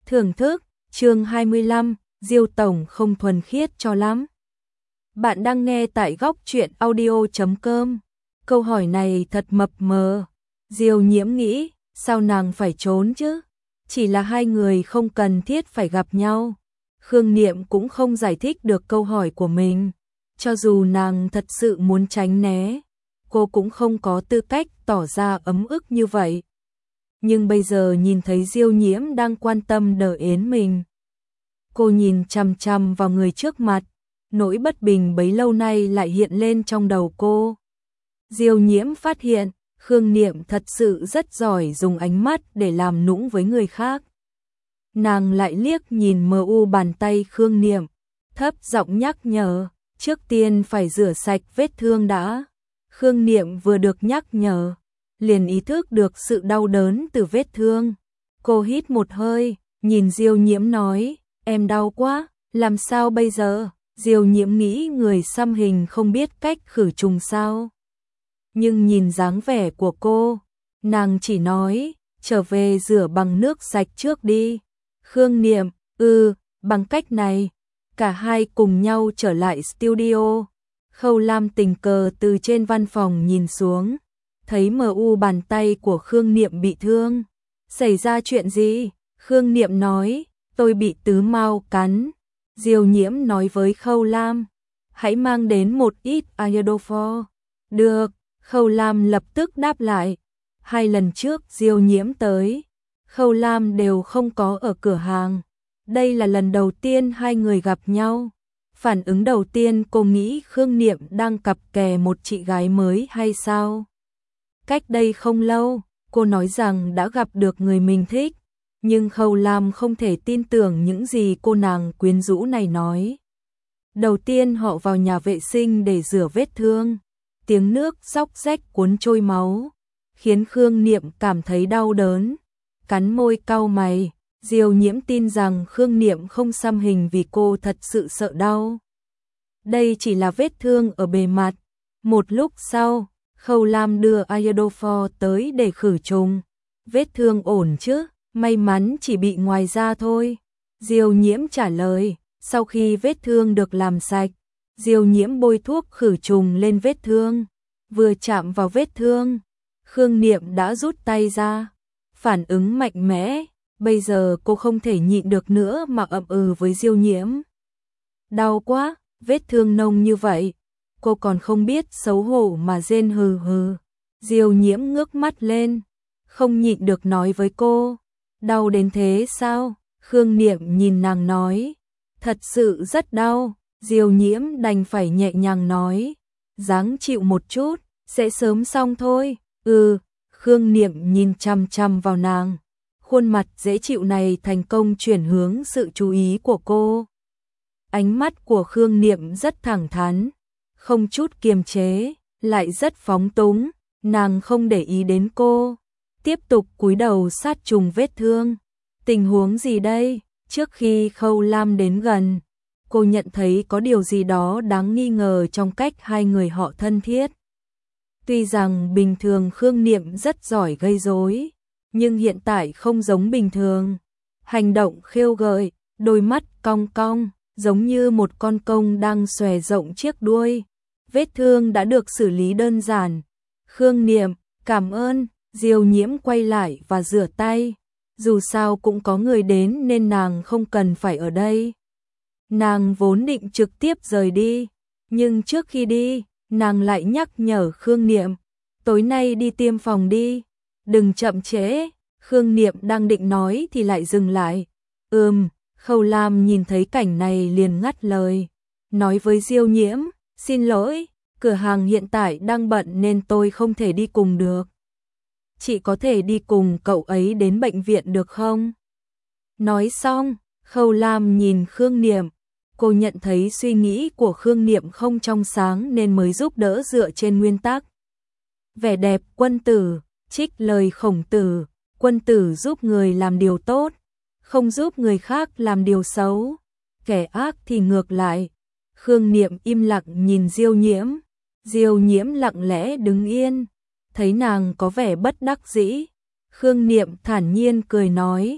Thưởng thức, chương 25, Diêu Tổng không thuần khiết cho lắm. Bạn đang nghe tại góc truyện audio.com. Câu hỏi này thật mập mờ. Diêu Nhiễm nghĩ, sao nàng phải trốn chứ? Chỉ là hai người không cần thiết phải gặp nhau. Khương Niệm cũng không giải thích được câu hỏi của mình. Cho dù nàng thật sự muốn tránh né, cô cũng không có tư cách tỏ ra ấm ức như vậy. Nhưng bây giờ nhìn thấy Diêu Nhiễm đang quan tâm đờ yến mình. Cô nhìn chằm chằm vào người trước mặt, nỗi bất bình bấy lâu nay lại hiện lên trong đầu cô. Diêu Nhiễm phát hiện, Khương Niệm thật sự rất giỏi dùng ánh mắt để làm nũng với người khác. Nàng lại liếc nhìn mờ u bàn tay Khương Niệm, thấp giọng nhắc nhở, trước tiên phải rửa sạch vết thương đã. Khương Niệm vừa được nhắc nhở, liền ý thức được sự đau đớn từ vết thương. Cô hít một hơi, nhìn Diêu Nhiễm nói, em đau quá, làm sao bây giờ? Diêu Nhiễm nghĩ người xăm hình không biết cách khử trùng sao. Nhưng nhìn dáng vẻ của cô, nàng chỉ nói, trở về rửa bằng nước sạch trước đi. Khương Niệm, bằng cách này. Cả hai cùng nhau trở lại studio. Khâu Lam tình cờ từ trên văn phòng nhìn xuống, thấy mờ u bàn tay của Khương Niệm bị thương. Xảy ra chuyện gì? Khương Niệm nói, tôi bị tứ mao cắn. Diêu Nhiễm nói với Khâu Lam, hãy mang đến một ít iodophor. Được, Khâu Lam lập tức đáp lại. 2 lần trước Diêu Nhiễm tới, Khâu Lam đều không có ở cửa hàng. Đây là lần đầu tiên hai người gặp nhau. Phản ứng đầu tiên cô nghĩ Khương Niệm đang cặp kè một chị gái mới hay sao? Cách đây không lâu, cô nói rằng đã gặp được người mình thích, nhưng Khâu Lam không thể tin tưởng những gì cô nàng quyến rũ này nói. Đầu tiên họ vào nhà vệ sinh để rửa vết thương, tiếng nước róc rách cuốn trôi máu, khiến Khương Niệm cảm thấy đau đớn, cắn môi cau mày. Diêu Nhiễm tin rằng Khương Niệm không xăm hình vì cô thật sự sợ đau. Đây chỉ là vết thương ở bề mặt. Một lúc sau, Khâu Lam đưa iodophor tới để khử trùng. Vết thương ổn chứ? May mắn chỉ bị ngoài da thôi. Diêu Nhiễm trả lời. Sau khi vết thương được làm sạch, Diêu Nhiễm bôi thuốc khử trùng lên vết thương. Vừa chạm vào vết thương, Khương Niệm đã rút tay ra. Phản ứng mạnh mẽ. Bây giờ cô không thể nhịn được nữa mà ậm với Diêu Nhiễm. Đau quá, vết thương nông như vậy. Cô còn không biết xấu hổ mà rên hừ hừ. Diêu Nhiễm ngước mắt lên, không nhịn được nói với cô. Đau đến thế sao? Khương Niệm nhìn nàng nói. Thật sự rất đau. Diêu Nhiễm đành phải nhẹ nhàng nói. Ráng chịu một chút, sẽ sớm xong thôi. Khương Niệm nhìn chằm chằm vào nàng. Khuôn mặt dễ chịu này thành công chuyển hướng sự chú ý của cô. Ánh mắt của Khương Niệm rất thẳng thắn, không chút kiềm chế, lại rất phóng túng, nàng không để ý đến cô, tiếp tục cúi đầu sát trùng vết thương. Tình huống gì đây? Trước khi Khâu Lam đến gần, cô nhận thấy có điều gì đó đáng nghi ngờ trong cách hai người họ thân thiết. Tuy rằng bình thường Khương Niệm rất giỏi gây rối, nhưng hiện tại không giống bình thường. Hành động khêu gợi, đôi mắt cong cong, giống như một con công đang xòe rộng chiếc đuôi. Vết thương đã được xử lý đơn giản. Khương Niệm, cảm ơn. Diêu Nhiễm quay lại và rửa tay. Dù sao cũng có người đến nên nàng không cần phải ở đây. Nàng vốn định trực tiếp rời đi, nhưng trước khi đi, nàng lại nhắc nhở Khương Niệm, tối nay đi tiêm phòng đi. Đừng chậm trễ. Khương Niệm đang định nói thì lại dừng lại. Khâu Lam nhìn thấy cảnh này liền ngắt lời. Nói với Diêu Nhiễm, xin lỗi, cửa hàng hiện tại đang bận nên tôi không thể đi cùng được. Chị có thể đi cùng cậu ấy đến bệnh viện được không? Nói xong, Khâu Lam nhìn Khương Niệm. Cô nhận thấy suy nghĩ của Khương Niệm không trong sáng nên mới giúp đỡ dựa trên nguyên tắc. Vẻ đẹp quân tử. Trích lời Khổng Tử, quân tử giúp người làm điều tốt, không giúp người khác làm điều xấu, kẻ ác thì ngược lại. Khương Niệm im lặng nhìn Diêu Nhiễm. Diêu Nhiễm lặng lẽ đứng yên, thấy nàng có vẻ bất đắc dĩ. Khương Niệm thản nhiên cười nói,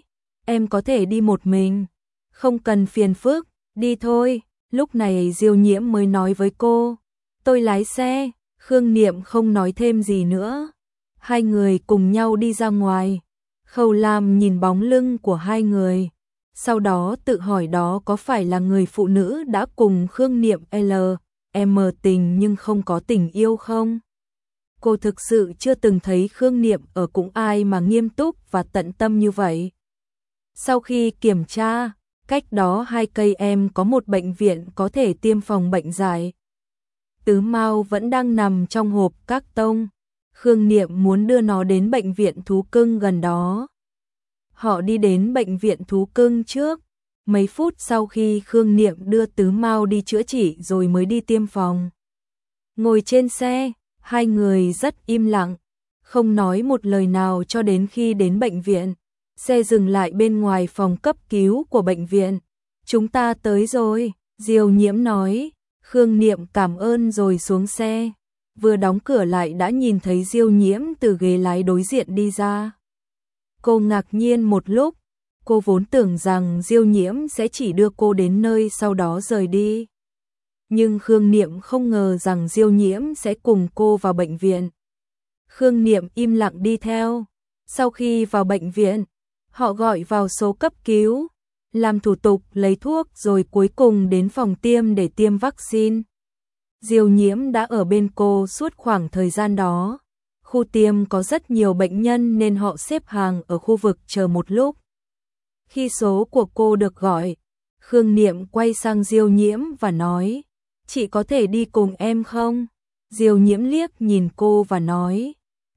em có thể đi một mình, không cần phiền phức, đi thôi. Lúc này Diêu Nhiễm mới nói với cô, tôi lái xe. Khương Niệm không nói thêm gì nữa. Hai người cùng nhau đi ra ngoài. Khâu Lam nhìn bóng lưng của hai người, sau đó tự hỏi đó có phải là người phụ nữ đã cùng Khương Niệm L.M tình nhưng không có tình yêu không? Cô thực sự chưa từng thấy Khương Niệm ở cùng ai mà nghiêm túc và tận tâm như vậy. Sau khi kiểm tra, cách đó 2 cây em có một bệnh viện có thể tiêm phòng bệnh dại. Tứ Mao vẫn đang nằm trong hộp các tông. Khương Niệm muốn đưa nó đến bệnh viện thú cưng gần đó. Họ đi đến bệnh viện thú cưng trước. Mấy phút sau khi Khương Niệm đưa Tứ Mao đi chữa trị rồi mới đi tiêm phòng. Ngồi trên xe, hai người rất im lặng, không nói một lời nào cho đến khi đến bệnh viện. Xe dừng lại bên ngoài phòng cấp cứu của bệnh viện. Chúng ta tới rồi, Diêu Nhiễm nói. Khương Niệm cảm ơn rồi xuống xe. Vừa đóng cửa lại đã nhìn thấy Diêu Nhiễm từ ghế lái đối diện đi ra. Cô ngạc nhiên một lúc, cô vốn tưởng rằng Diêu Nhiễm sẽ chỉ đưa cô đến nơi sau đó rời đi. Nhưng Khương Niệm không ngờ rằng Diêu Nhiễm sẽ cùng cô vào bệnh viện. Khương Niệm im lặng đi theo. Sau khi vào bệnh viện, họ gọi vào số cấp cứu, làm thủ tục lấy thuốc rồi cuối cùng đến phòng tiêm để tiêm vaccine. Diêu Nhiễm đã ở bên cô suốt khoảng thời gian đó. Khu tiêm có rất nhiều bệnh nhân nên họ xếp hàng ở khu vực chờ một lúc. Khi số của cô được gọi, Khương Niệm quay sang Diêu Nhiễm và nói, chị có thể đi cùng em không? Diêu Nhiễm liếc nhìn cô và nói,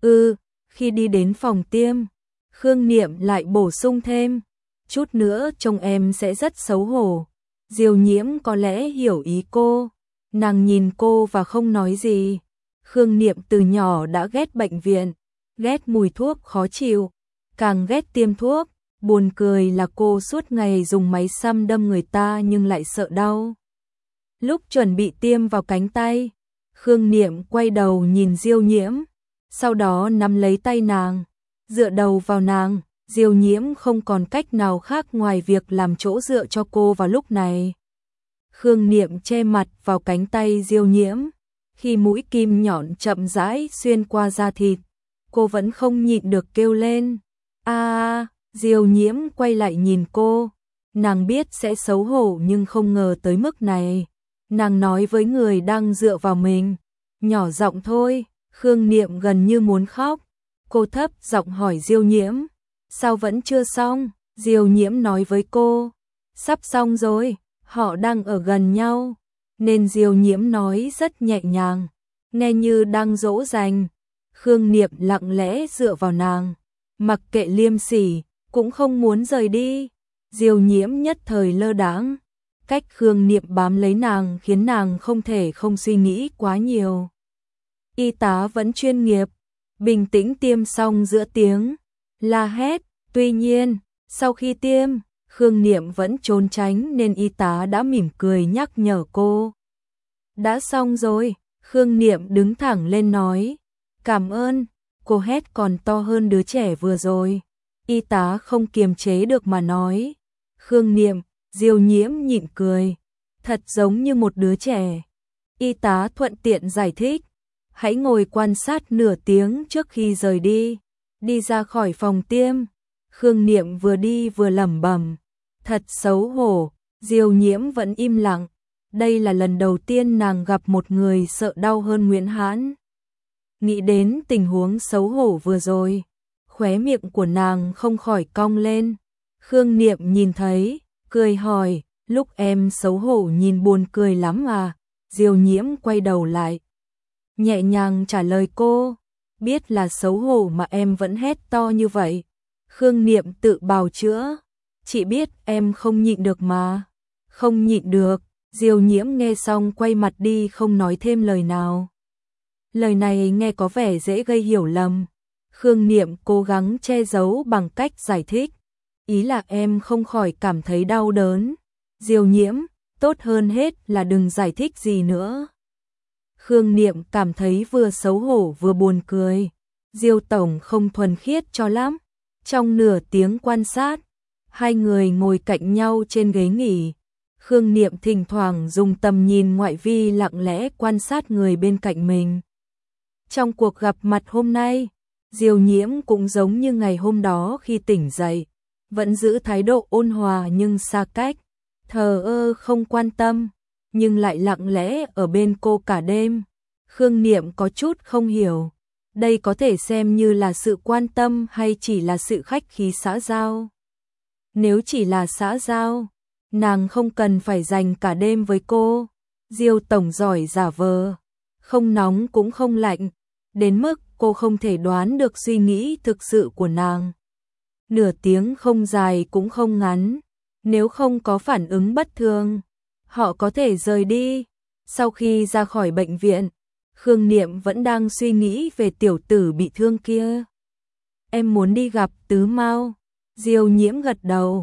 khi đi đến phòng tiêm. Khương Niệm lại bổ sung thêm, chút nữa trông em sẽ rất xấu hổ. Diêu Nhiễm có lẽ hiểu ý cô, nàng nhìn cô và không nói gì. Khương Niệm từ nhỏ đã ghét bệnh viện, ghét mùi thuốc khó chịu, càng ghét tiêm thuốc. Buồn cười là cô suốt ngày dùng máy xăm đâm người ta nhưng lại sợ đau. Lúc chuẩn bị tiêm vào cánh tay, Khương Niệm quay đầu nhìn Diêu Nhiễm, sau đó nắm lấy tay nàng, dựa đầu vào nàng. Diêu Nhiễm không còn cách nào khác ngoài việc làm chỗ dựa cho cô vào lúc này. Khương Niệm che mặt vào cánh tay Diêu Nhiễm, khi mũi kim nhọn chậm rãi xuyên qua da thịt, cô vẫn không nhịn được kêu lên. Diêu Nhiễm quay lại nhìn cô, nàng biết sẽ xấu hổ nhưng không ngờ tới mức này. Nàng nói với người đang dựa vào mình, nhỏ giọng thôi. Khương Niệm gần như muốn khóc, cô thấp giọng hỏi Diêu Nhiễm, sao vẫn chưa xong? Diêu Nhiễm nói với cô, sắp xong rồi, họ đang ở gần nhau, nên Diêu Nhiễm nói rất nhẹ nhàng, nghe như đang dỗ dành. Khương Niệm lặng lẽ dựa vào nàng, mặc kệ liêm sỉ, cũng không muốn rời đi. Diêu Nhiễm nhất thời lơ đãng, cách Khương Niệm bám lấy nàng khiến nàng không thể không suy nghĩ quá nhiều. Y tá vẫn chuyên nghiệp, bình tĩnh tiêm xong giữa tiếng la hét. Tuy nhiên, sau khi tiêm, Khương Niệm vẫn trốn tránh nên y tá đã mỉm cười nhắc nhở cô. Đã xong rồi, Khương Niệm đứng thẳng lên nói. Cảm ơn, cô hét còn to hơn đứa trẻ vừa rồi. Y tá không kiềm chế được mà nói. Khương Niệm, Diêu Nhiễm nhịn cười, thật giống như một đứa trẻ. Y tá thuận tiện giải thích, hãy ngồi quan sát nửa tiếng trước khi rời đi. Đi ra khỏi phòng tiêm, Khương Niệm vừa đi vừa lẩm bẩm, thật xấu hổ. Diêu Nhiễm vẫn im lặng, đây là lần đầu tiên nàng gặp một người sợ đau hơn Nguyễn Hãn. Nghĩ đến tình huống xấu hổ vừa rồi, khóe miệng của nàng không khỏi cong lên. Khương Niệm nhìn thấy, cười hỏi, lúc em xấu hổ nhìn buồn cười lắm à? Diêu Nhiễm quay đầu lại, nhẹ nhàng trả lời cô, biết là xấu hổ mà em vẫn hét to như vậy. Khương Niệm tự bào chữa, chị biết em không nhịn được mà. Không nhịn được. Diêu Nhiễm nghe xong quay mặt đi không nói thêm lời nào. Lời này nghe có vẻ dễ gây hiểu lầm. Khương Niệm cố gắng che giấu bằng cách giải thích, ý là em không khỏi cảm thấy đau đớn. Diêu Nhiễm, tốt hơn hết là đừng giải thích gì nữa. Khương Niệm cảm thấy vừa xấu hổ vừa buồn cười. Diêu tổng không thuần khiết cho lắm. Trong nửa tiếng quan sát, Hai người ngồi cạnh nhau trên ghế nghỉ. Khương Niệm thỉnh thoảng dùng tầm nhìn ngoại vi lặng lẽ quan sát người bên cạnh mình. Trong cuộc gặp mặt hôm nay, Diêu Nhiễm cũng giống như ngày hôm đó khi tỉnh dậy, vẫn giữ thái độ ôn hòa nhưng xa cách, thờ ơ không quan tâm, nhưng lại lặng lẽ ở bên cô cả đêm. Khương Niệm có chút không hiểu, đây có thể xem như là sự quan tâm hay chỉ là sự khách khí xã giao. Nếu chỉ là xã giao, nàng không cần phải dành cả đêm với cô. Diêu tổng giỏi giả vờ, không nóng cũng không lạnh, đến mức cô không thể đoán được suy nghĩ thực sự của nàng. Nửa tiếng không dài cũng không ngắn, nếu không có phản ứng bất thường, họ có thể rời đi. Sau khi ra khỏi bệnh viện, Khương Niệm vẫn đang suy nghĩ về tiểu tử bị thương kia. Em muốn đi gặp Tứ Mao. Diêu Nhiễm gật đầu,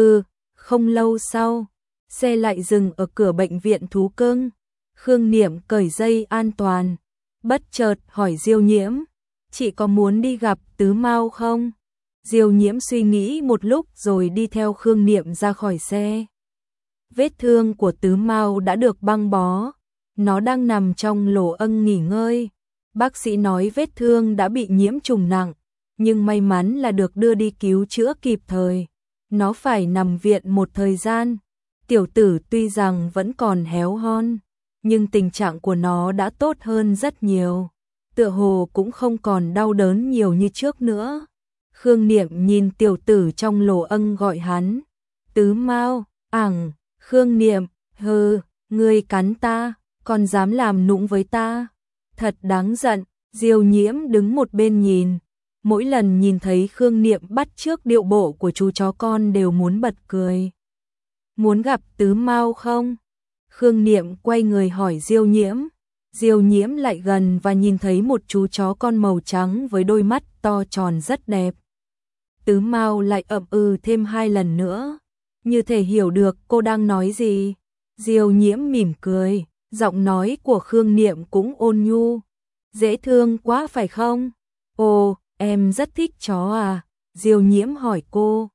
không lâu sau, xe lại dừng ở cửa bệnh viện thú cưng. Khương Niệm cởi dây an toàn, bất chợt hỏi Diêu Nhiễm, chị có muốn đi gặp Tứ Mao không? Diêu Nhiễm suy nghĩ một lúc rồi đi theo Khương Niệm ra khỏi xe. Vết thương của Tứ Mao đã được băng bó, nó đang nằm trong lỗ ân nghỉ ngơi. Bác sĩ nói vết thương đã bị nhiễm trùng nặng, nhưng may mắn là được đưa đi cứu chữa kịp thời. Nó phải nằm viện một thời gian. Tiểu tử tuy rằng vẫn còn héo hon, nhưng tình trạng của nó đã tốt hơn rất nhiều. Tựa hồ cũng không còn đau đớn nhiều như trước nữa. Khương Niệm nhìn tiểu tử trong lỗ ân gọi hắn. Tứ Mao, Khương Niệm, ngươi cắn ta, còn dám làm nũng với ta. Thật đáng giận. Diêu Nhiễm đứng một bên nhìn. Mỗi lần nhìn thấy Khương Niệm bắt chước điệu bộ của chú chó con đều muốn bật cười. Muốn gặp Tứ Mao không? Khương Niệm quay người hỏi Diêu Nhiễm. Diêu Nhiễm lại gần và nhìn thấy một chú chó con màu trắng với đôi mắt to tròn rất đẹp. Tứ Mao lại thêm 2 lần nữa, như thể hiểu được cô đang nói gì. Diêu Nhiễm mỉm cười, giọng nói của Khương Niệm cũng ôn nhu. Dễ thương quá phải không? Ồ, em rất thích chó à? Diêu Nhiễm hỏi cô.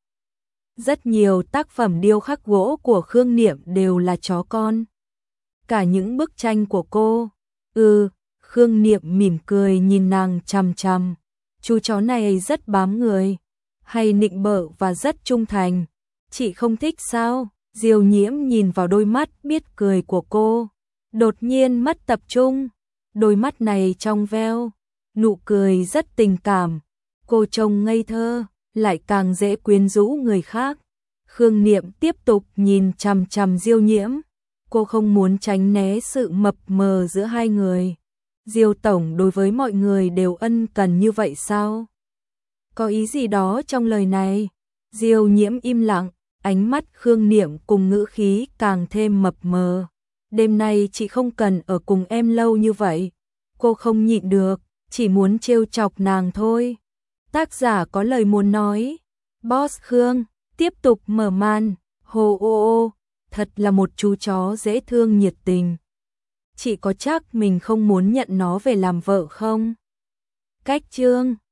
Rất nhiều tác phẩm điêu khắc gỗ của Khương Niệm đều là chó con. Cả những bức tranh của cô. Khương Niệm mỉm cười nhìn nàng chằm chằm. Chú chó này rất bám người, hay nịnh bợ và rất trung thành. Chị không thích sao? Diêu Nhiễm nhìn vào đôi mắt biết cười của cô, đột nhiên mất tập trung. Đôi mắt này trong veo, nụ cười rất tình cảm. Cô trông ngây thơ, lại càng dễ quyến rũ người khác. Khương Niệm tiếp tục nhìn chằm chằm Diêu Nhiễm. Cô không muốn tránh né sự mập mờ giữa hai người. Diêu tổng đối với mọi người đều ân cần như vậy sao? Có ý gì đó trong lời này? Diêu Nhiễm im lặng, ánh mắt Khương Niệm cùng ngữ khí càng thêm mập mờ. Đêm nay chị không cần ở cùng em lâu như vậy. Cô không nhịn được, chỉ muốn trêu chọc nàng thôi. Tác giả có lời muốn nói. Boss Khương tiếp tục mở màn. Thật là một chú chó dễ thương nhiệt tình. Chị có chắc mình không muốn nhận nó về làm vợ không? Cách chương